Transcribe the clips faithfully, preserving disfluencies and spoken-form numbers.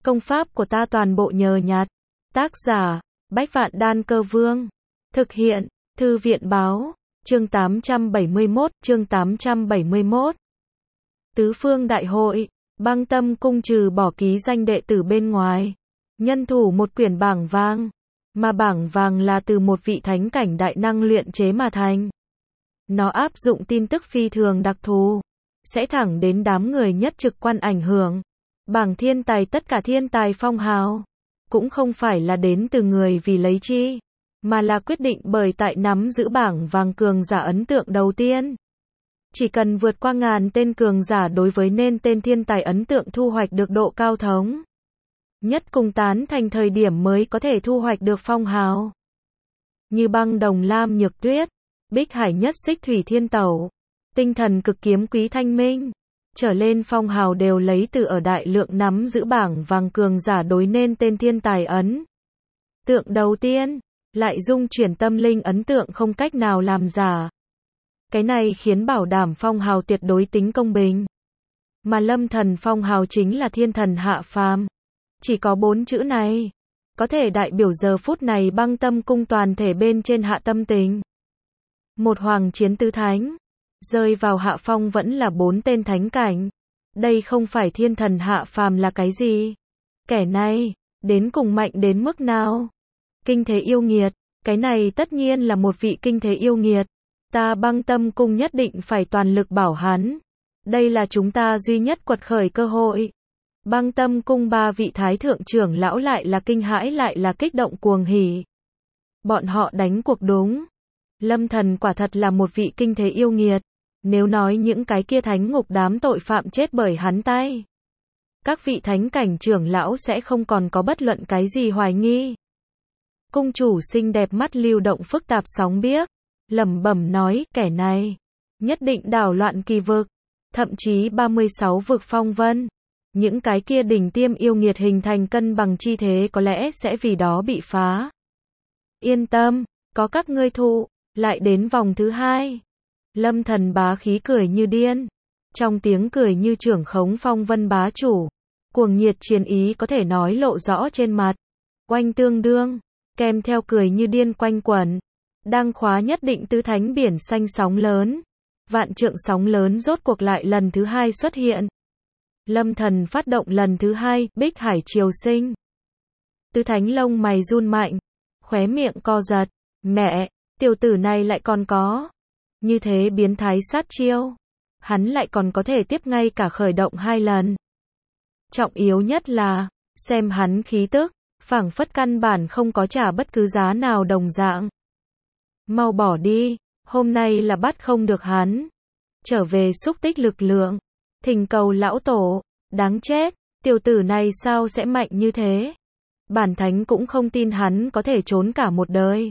Công pháp của ta toàn bộ nhờ nhặt. Tác giả, Bách Vạn Đan Cơ Vương. Thực hiện, Thư viện Báo. Chương tám trăm bảy mươi mốt, chương tám trăm bảy mươi mốt. Tứ phương đại hội, Băng Tâm cung trừ bỏ ký danh đệ tử bên ngoài, nhân thủ một quyển bảng vàng, mà bảng vàng là từ một vị thánh cảnh đại năng luyện chế mà thành. Nó áp dụng tin tức phi thường đặc thù, sẽ thẳng đến đám người nhất trực quan ảnh hưởng. Bảng thiên tài, tất cả thiên tài phong hào, cũng không phải là đến từ người vì lấy chi, mà là quyết định bởi tại nắm giữ bảng vàng cường giả ấn tượng đầu tiên. Chỉ cần vượt qua ngàn tên cường giả đối với nên tên thiên tài ấn tượng thu hoạch được độ cao thống nhất cùng tán thành thời điểm mới có thể thu hoạch được phong hào. Như Băng Đồng Lam Nhược Tuyết, Bích Hải Nhất Xích Thủy Thiên Tẩu, Tinh Thần Cực Kiếm Quý Thanh Minh, trở lên phong hào đều lấy từ ở đại lượng nắm giữ bảng vàng cường giả đối nên tên thiên tài ấn tượng đầu tiên, lại dung chuyển tâm linh ấn tượng không cách nào làm giả. Cái này khiến bảo đảm phong hào tuyệt đối tính công bình. Mà Lâm Thần phong hào chính là thiên thần hạ phàm. Chỉ có bốn chữ này, có thể đại biểu giờ phút này Băng Tâm cung toàn thể bên trên hạ tâm tình. Một hoàng chiến tứ thánh, rơi vào hạ phong vẫn là bốn tên thánh cảnh. Đây không phải thiên thần hạ phàm là cái gì? Kẻ này, đến cùng mạnh đến mức nào? Kinh thế yêu nghiệt, cái này tất nhiên là một vị kinh thế yêu nghiệt. Ta Băng Tâm cung nhất định phải toàn lực bảo hắn. Đây là chúng ta duy nhất quật khởi cơ hội. Băng Tâm cung ba vị thái thượng trưởng lão lại là kinh hãi lại là kích động cuồng hỉ. Bọn họ đánh cuộc đúng. Lâm Thần quả thật là một vị kinh thế yêu nghiệt. Nếu nói những cái kia thánh ngục đám tội phạm chết bởi hắn tay, các vị thánh cảnh trưởng lão sẽ không còn có bất luận cái gì hoài nghi. Cung chủ xinh đẹp mắt lưu động phức tạp sóng biếc, lẩm bẩm nói, kẻ này nhất định đảo loạn kỳ vực, thậm chí ba mươi sáu vực phong vân. Những cái kia đỉnh tiêm yêu nghiệt hình thành cân bằng chi thế có lẽ sẽ vì đó bị phá. Yên tâm, có các ngươi thụ, lại đến vòng thứ hai. Lâm Thần bá khí cười như điên, trong tiếng cười như trưởng khống phong vân bá chủ, cuồng nhiệt chiến ý có thể nói lộ rõ trên mặt. Oanh tương đương, kèm theo cười như điên quanh quẩn, đang khóa nhất định tứ thánh biển xanh sóng lớn. Vạn trượng sóng lớn rốt cuộc lại lần thứ hai xuất hiện. Lâm Thần phát động lần thứ hai, Bích Hải Triều Sinh. Tứ thánh lông mày run mạnh, khóe miệng co giật, mẹ, tiểu tử này lại còn có như thế biến thái sát chiêu. Hắn lại còn có thể tiếp ngay cả khởi động hai lần. Trọng yếu nhất là, xem hắn khí tức, phảng phất căn bản không có trả bất cứ giá nào đồng dạng. Mau bỏ đi, hôm nay là bắt không được hắn. Trở về xúc tích lực lượng, thỉnh cầu lão tổ, đáng chết, tiểu tử này sao sẽ mạnh như thế? Bản thánh cũng không tin hắn có thể trốn cả một đời.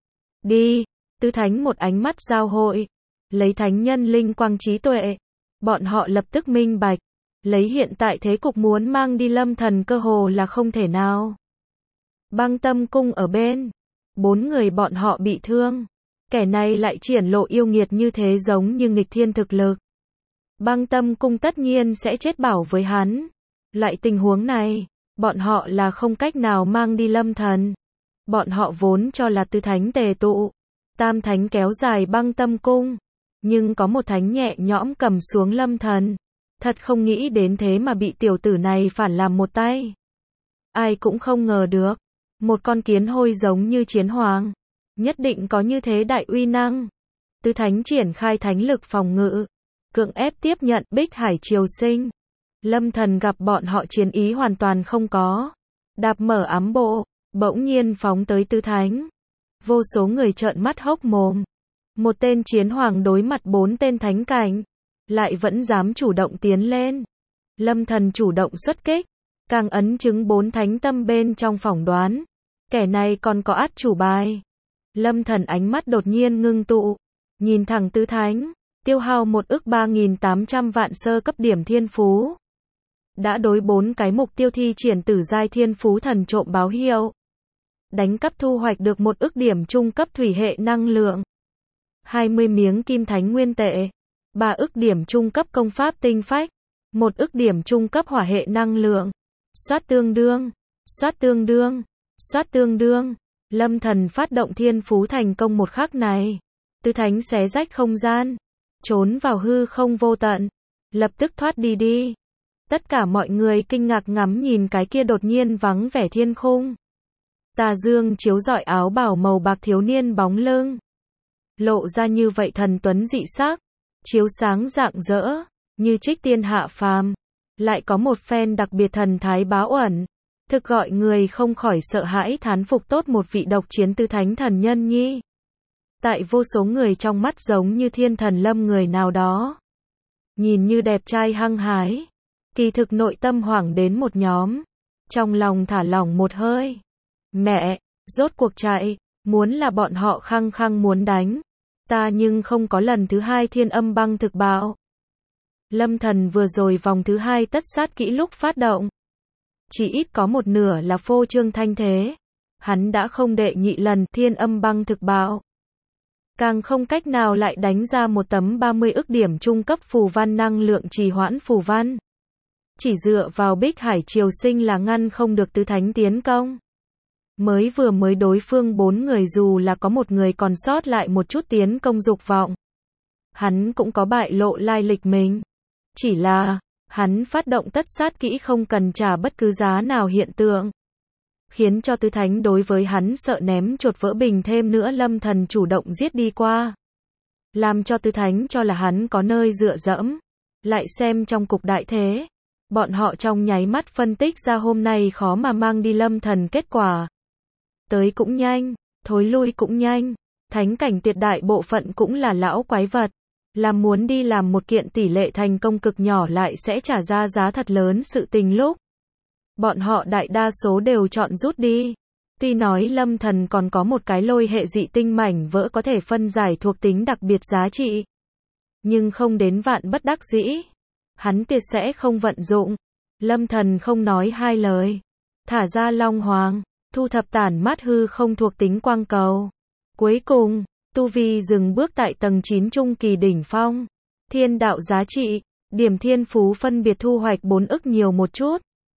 Đi, tứ thánh một ánh mắt giao hội, lấy thánh nhân linh quang trí tuệ, bọn họ lập tức minh bạch, lấy hiện tại thế cục muốn mang đi Lâm Thần cơ hồ là không thể nào. Băng Tâm cung ở bên, bốn người bọn họ bị thương, kẻ này lại triển lộ yêu nghiệt như thế giống như nghịch thiên thực lực. Băng Tâm cung tất nhiên sẽ chết bảo với hắn. Loại tình huống này, bọn họ là không cách nào mang đi Lâm Thần. Bọn họ vốn cho là tứ thánh tề tụ, tam thánh kéo dài Băng Tâm cung, nhưng có một thánh nhẹ nhõm cầm xuống Lâm Thần. Thật không nghĩ đến thế mà bị tiểu tử này phản làm một tay. Ai cũng không ngờ được, một con kiến hôi giống như chiến hoàng, nhất định có như thế đại uy năng. Tứ thánh triển khai thánh lực phòng ngự, cưỡng ép tiếp nhận Bích Hải Triều Sinh. Lâm Thần gặp bọn họ chiến ý hoàn toàn không có, đạp mở ám bộ, bỗng nhiên phóng tới tứ thánh. Vô số người trợn mắt hốc mồm. Một tên chiến hoàng đối mặt bốn tên thánh cảnh, lại vẫn dám chủ động tiến lên. Lâm Thần chủ động xuất kích, càng ấn chứng bốn thánh tâm bên trong phỏng đoán. Kẻ này còn có át chủ bài. Lâm Thần ánh mắt đột nhiên ngưng tụ, nhìn thẳng tứ thánh, tiêu hao một ức ba nghìn tám trăm vạn sơ cấp điểm thiên phú. Đã đối bốn cái mục tiêu thi triển tử giai thiên phú thần trộm báo hiệu. Đánh cắp thu hoạch được một ức điểm trung cấp thủy hệ năng lượng. hai mươi miếng kim thánh nguyên tệ. ba ức điểm trung cấp công pháp tinh phách. một ức điểm trung cấp hỏa hệ năng lượng. Soát tương đương, soát tương đương, soát tương đương. Lâm Thần phát động thiên phú thành công một khắc này. Tứ thánh xé rách không gian, trốn vào hư không vô tận, lập tức thoát đi đi. Tất cả mọi người kinh ngạc ngắm nhìn cái kia đột nhiên vắng vẻ thiên khung. Tà dương chiếu rọi áo bào màu bạc thiếu niên bóng lưng. Lộ ra như vậy thần tuấn dị sắc, chiếu sáng rạng rỡ, như trích tiên hạ phàm. Lại có một phen đặc biệt thần thái bá uẩn. Thực gọi người không khỏi sợ hãi thán phục tốt một vị độc chiến tứ thánh thần nhân nhi. Tại vô số người trong mắt giống như thiên thần lâm người nào đó. Nhìn như đẹp trai hăng hái. Kỳ thực nội tâm hoảng đến một nhóm. Trong lòng thả lỏng một hơi. Mẹ, rốt cuộc chạy, muốn là bọn họ khăng khăng muốn đánh. Ta nhưng không có lần thứ hai thiên âm băng thực bạo. Lâm Thần vừa rồi vòng thứ hai tất sát kỹ lúc phát động. Chỉ ít có một nửa là phô trương thanh thế. Hắn đã không đệ nhị lần thiên âm băng thực bạo. Càng không cách nào lại đánh ra một tấm ba mươi ức điểm trung cấp phù văn năng lượng trì hoãn phù văn. Chỉ dựa vào Bích Hải Triều Sinh là ngăn không được tứ thánh tiến công. Mới vừa mới đối phương bốn người dù là có một người còn sót lại một chút tiến công dục vọng. Hắn cũng có bại lộ lai lịch mình. Chỉ là, hắn phát động tất sát kỹ không cần trả bất cứ giá nào hiện tượng. Khiến cho tứ thánh đối với hắn sợ ném chuột vỡ bình thêm nữa Lâm Thần chủ động giết đi qua. Làm cho tứ thánh cho là hắn có nơi dựa dẫm. Lại xem trong cục đại thế. Bọn họ trong nháy mắt phân tích ra hôm nay khó mà mang đi Lâm Thần kết quả. Tới cũng nhanh, thối lui cũng nhanh. Thánh cảnh tuyệt đại bộ phận cũng là lão quái vật. Làm muốn đi làm một kiện tỷ lệ thành công cực nhỏ lại sẽ trả ra giá thật lớn sự tình lúc. Bọn họ đại đa số đều chọn rút đi. Tuy nói Lâm Thần còn có một cái lôi hệ dị tinh mảnh vỡ có thể phân giải thuộc tính đặc biệt giá trị. Nhưng không đến vạn bất đắc dĩ. Hắn tuyệt sẽ không vận dụng. Lâm Thần không nói hai lời. Thả ra Long Hoàng, thu thập tản mát hư không thuộc tính quang cầu. Cuối cùng, tu vi dừng bước tại tầng chín trung kỳ đỉnh phong. Thiên đạo giá trị, điểm thiên phú phân biệt thu hoạch bốn ức nhiều một chút.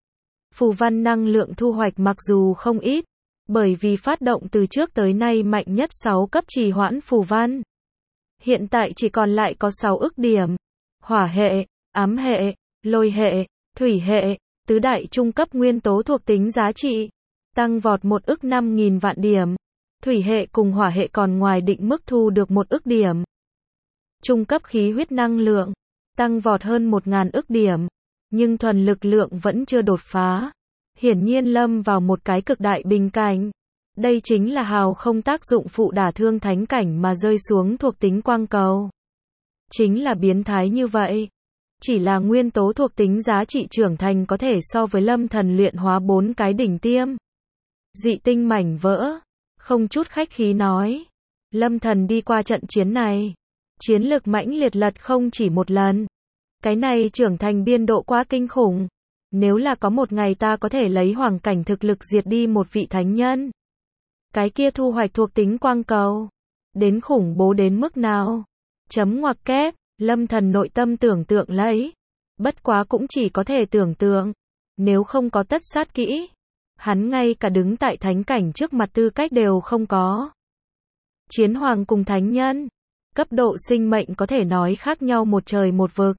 Phù văn năng lượng thu hoạch mặc dù không ít, bởi vì phát động từ trước tới nay mạnh nhất sáu cấp trì hoãn phù văn. Hiện tại chỉ còn lại có sáu ức điểm. Hỏa hệ, ám hệ, lôi hệ, thủy hệ, tứ đại trung cấp nguyên tố thuộc tính giá trị. Tăng vọt một ức năm nghìn vạn điểm. Thủy hệ cùng hỏa hệ còn ngoài định mức thu được một ức điểm. Trung cấp khí huyết năng lượng, tăng vọt hơn một ngàn ức điểm. Nhưng thuần lực lượng vẫn chưa đột phá. Hiển nhiên lâm vào một cái cực đại bình cảnh. Đây chính là hào không tác dụng phụ đả thương thánh cảnh mà rơi xuống thuộc tính quang cầu. Chính là biến thái như vậy. Chỉ là nguyên tố thuộc tính giá trị trưởng thành có thể so với Lâm Thần luyện hóa bốn cái đỉnh tiêm. Dị tinh mảnh vỡ. Không chút khách khí nói. Lâm Thần đi qua trận chiến này. Chiến lực mãnh liệt lật không chỉ một lần. Cái này trưởng thành biên độ quá kinh khủng. Nếu là có một ngày ta có thể lấy hoàng cảnh thực lực diệt đi một vị thánh nhân. Cái kia thu hoạch thuộc tính quang cầu. Đến khủng bố đến mức nào? Chấm ngoặc kép, Lâm Thần nội tâm tưởng tượng lấy. Bất quá cũng chỉ có thể tưởng tượng. Nếu không có tất sát kỹ. Hắn ngay cả đứng tại thánh cảnh trước mặt tư cách đều không có. Chiến hoàng cùng thánh nhân. Cấp độ sinh mệnh có thể nói khác nhau một trời một vực.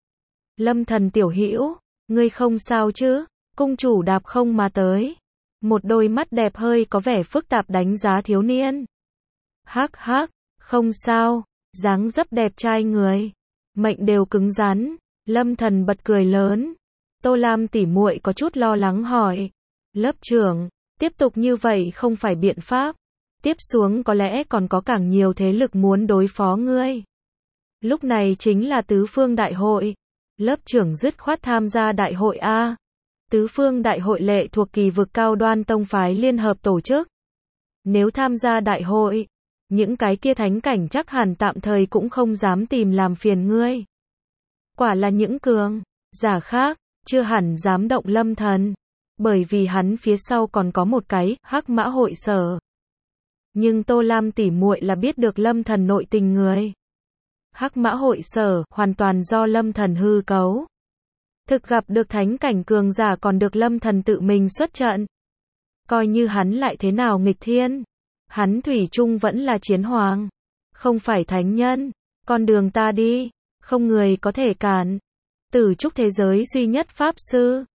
Lâm Thần tiểu hữu, ngươi không sao chứ? Cung chủ đạp không mà tới. Một đôi mắt đẹp hơi có vẻ phức tạp đánh giá thiếu niên. Hắc hắc, không sao, dáng dấp đẹp trai người. Mệnh đều cứng rắn. Lâm Thần bật cười lớn. Tô Lam tỉ muội có chút lo lắng hỏi. Lớp trưởng, tiếp tục như vậy không phải biện pháp. Tiếp xuống có lẽ còn có càng nhiều thế lực muốn đối phó ngươi. Lúc này chính là tứ phương đại hội. Lớp trưởng dứt khoát tham gia đại hội A. Tứ phương đại hội lệ thuộc kỳ vực cao đoan tông phái liên hợp tổ chức. Nếu tham gia đại hội, những cái kia thánh cảnh chắc hẳn tạm thời cũng không dám tìm làm phiền ngươi. Quả là những cường giả khác, chưa hẳn dám động Lâm Thần. Bởi vì hắn phía sau còn có một cái Hắc Mã hội sở. Nhưng Tô Lam tỉ muội là biết được Lâm Thần nội tình người. Hắc Mã hội sở hoàn toàn do Lâm Thần hư cấu. Thực gặp được thánh cảnh cường giả còn được lâm thần tự mình xuất trận. Coi như hắn lại thế nào nghịch thiên, hắn thủy chung vẫn là chiến hoàng, không phải thánh nhân. Con đường ta đi, không người có thể cản. Tử trúc thế giới duy nhất pháp sư.